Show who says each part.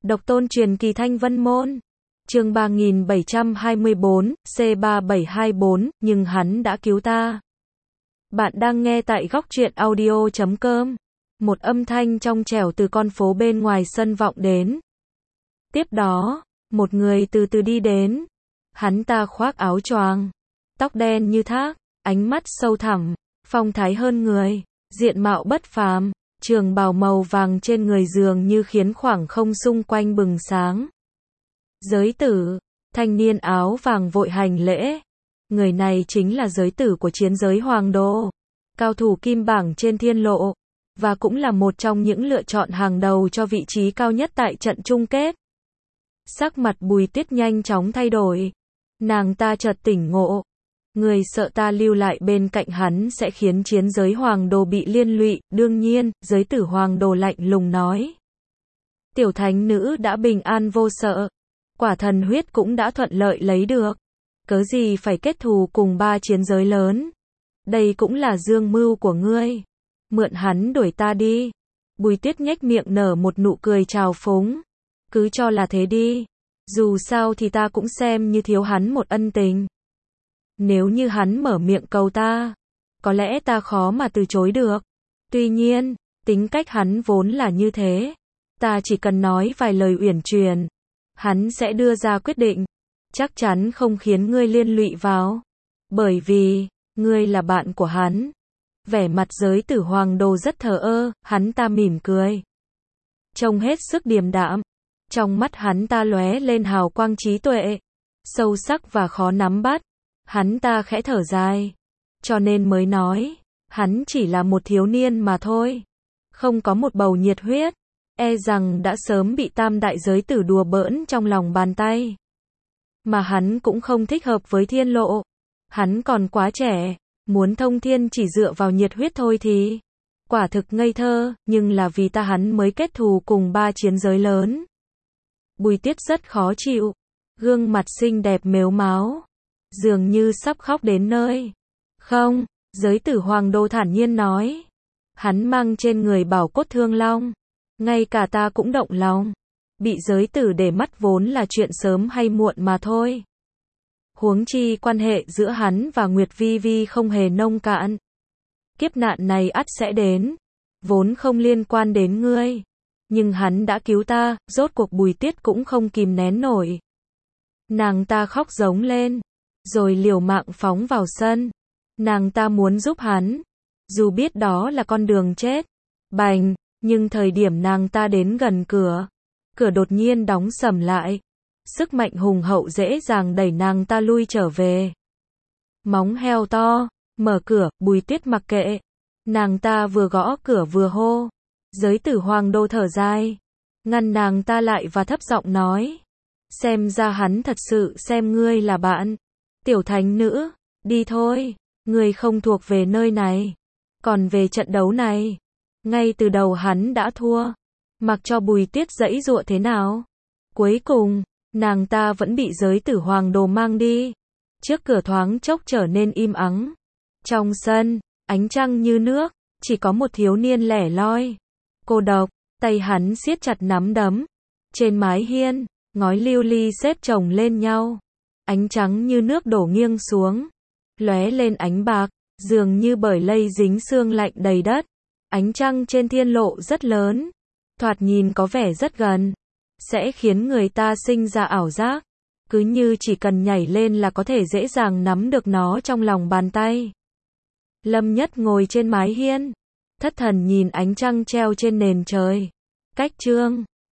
Speaker 1: Độc tôn truyền kỳ Thanh Vân Môn. Chương 3724, C3724, nhưng hắn đã cứu ta. Bạn đang nghe tại góc truyện audio.com. Một âm thanh trong trẻo từ con phố bên ngoài sân vọng đến. Tiếp đó, một người từ từ đi đến. Hắn ta khoác áo choàng, tóc đen như thác, ánh mắt sâu thẳm, phong thái hơn người, diện mạo bất phàm, trường bào màu vàng trên người dường như khiến khoảng không xung quanh bừng sáng. Giới tử, thanh niên áo vàng vội hành lễ. Người này chính là giới tử của chiến giới Hoàng Đô, cao thủ kim bảng trên thiên lộ, và cũng là một trong những lựa chọn hàng đầu cho vị trí cao nhất tại trận chung kết. Sắc mặt Bùi Tuyết nhanh chóng thay đổi. Nàng ta chợt tỉnh ngộ. Người sợ ta lưu lại bên cạnh hắn sẽ khiến chiến giới Hoàng Đồ bị liên lụy, đương nhiên, giới tử Hoàng Đồ lạnh lùng nói. Tiểu thánh nữ đã bình an vô sợ. Quả thần huyết cũng đã thuận lợi lấy được. Cớ gì phải kết thù cùng ba chiến giới lớn. Đây cũng là dương mưu của ngươi. Mượn hắn đuổi ta đi. Bùi Tuyết nhếch miệng nở một nụ cười trào phúng. Cứ cho là thế đi. Dù sao thì ta cũng xem như thiếu hắn một ân tình. Nếu như hắn mở miệng cầu ta, có lẽ ta khó mà từ chối được. Tuy nhiên, tính cách hắn vốn là như thế. Ta chỉ cần nói vài lời uyển chuyển, hắn sẽ đưa ra quyết định. Chắc chắn không khiến ngươi liên lụy vào. Bởi vì, ngươi là bạn của hắn. Vẻ mặt giới tử Hoàng Đồ rất thờ ơ, hắn ta mỉm cười. Trông hết sức điềm đạm. Trong mắt hắn ta lóe lên hào quang trí tuệ, sâu sắc và khó nắm bắt. Hắn ta khẽ thở dài. Cho nên mới nói, hắn chỉ là một thiếu niên mà thôi. Không có một bầu nhiệt huyết. E rằng đã sớm bị tam đại giới tử đùa bỡn trong lòng bàn tay. Mà hắn cũng không thích hợp với thiên lộ. Hắn còn quá trẻ. Muốn thông thiên chỉ dựa vào nhiệt huyết thôi thì quả thực ngây thơ. Nhưng là vì ta hắn mới kết thù cùng ba chiến giới lớn. Bùi Tuyết rất khó chịu. Gương mặt xinh đẹp mếu máo, dường như sắp khóc đến nơi. Không, giới tử Hoàng Đô thản nhiên nói. Hắn mang trên người bảo cốt thương long. Ngay cả ta cũng động lòng. Bị giới tử để mắt vốn là chuyện sớm hay muộn mà thôi. Huống chi quan hệ giữa hắn và Nguyệt Vi Vi không hề nông cạn. Kiếp nạn này ắt sẽ đến. Vốn không liên quan đến ngươi. Nhưng hắn đã cứu ta, rốt cuộc Bùi Tuyết cũng không kìm nén nổi. Nàng ta khóc giống lên, rồi liều mạng phóng vào sân. Nàng ta muốn giúp hắn, dù biết đó là con đường chết. Bành, nhưng thời điểm nàng ta đến gần cửa, cửa đột nhiên đóng sầm lại. Sức mạnh hùng hậu dễ dàng đẩy nàng ta lui trở về. Móng heo to, mở cửa, Bùi Tuyết mặc kệ. Nàng ta vừa gõ cửa vừa hô. Giới tử Hoàng Đô thở dài, ngăn nàng ta lại và thấp giọng nói. Xem ra hắn thật sự xem ngươi là bạn. Tiểu thánh nữ, đi thôi, ngươi không thuộc về nơi này. Còn về trận đấu này, ngay từ đầu hắn đã thua. Mặc cho Bùi Tuyết giãy giụa thế nào, cuối cùng, nàng ta vẫn bị giới tử Hoàng Đồ mang đi. Trước cửa thoáng chốc trở nên im ắng. Trong sân, ánh trăng như nước, chỉ có một thiếu niên lẻ loi. Cô độc, tay hắn siết chặt nắm đấm. Trên mái hiên, ngói lưu ly xếp chồng lên nhau. Ánh trắng như nước đổ nghiêng xuống. Lóe lên ánh bạc, dường như bởi lây dính sương lạnh đầy đất. Ánh trăng trên thiên lộ rất lớn. Thoạt nhìn có vẻ rất gần. Sẽ khiến người ta sinh ra ảo giác. Cứ như chỉ cần nhảy lên là có thể dễ dàng nắm được nó trong lòng bàn tay. Lâm Nhất ngồi trên mái hiên. Thất thần nhìn ánh trăng treo trên nền trời. Cách chương